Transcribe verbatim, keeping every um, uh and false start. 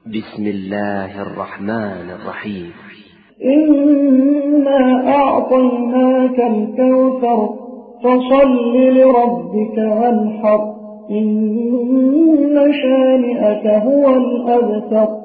بسم الله الرحمن الرحيم. إنا أعطيناك الكوثر فصل لربك وانحر إن شانئك هو الأبتر.